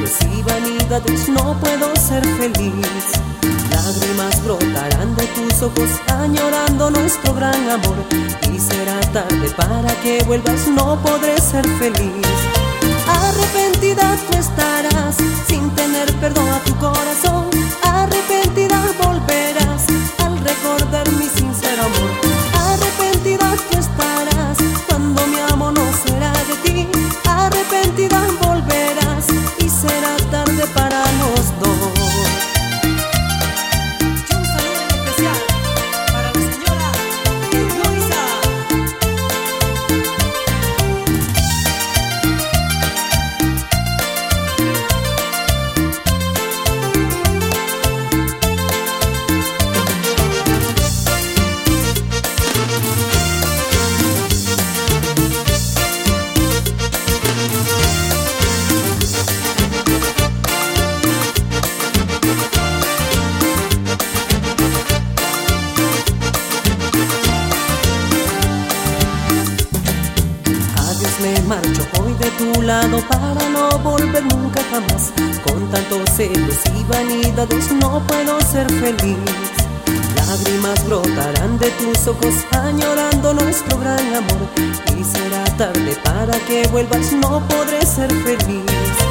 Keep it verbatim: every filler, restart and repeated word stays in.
celos y vanidades no puedo ser feliz. Lágrimas brotarán de tus ojos añorando nuestro gran amor, y será tarde para que vuelvas, no podré ser feliz. Arrepentida tú estarás sin tener perdón a tu corazón. Arrepentida volverás al recordar mi sincero amor. Arrepentida tú estarás cuando mi amor no será de ti. Arrepentida volverás y será tarde para los dos. Un saludo especial para la señora Eloisa. Me marcho hoy de tu lado para no volver nunca jamás. Con tantos celos y vanidades no puedo ser feliz. Lágrimas brotarán de tus ojos añorando nuestro gran amor, y será tarde para que vuelvas, no podré ser feliz.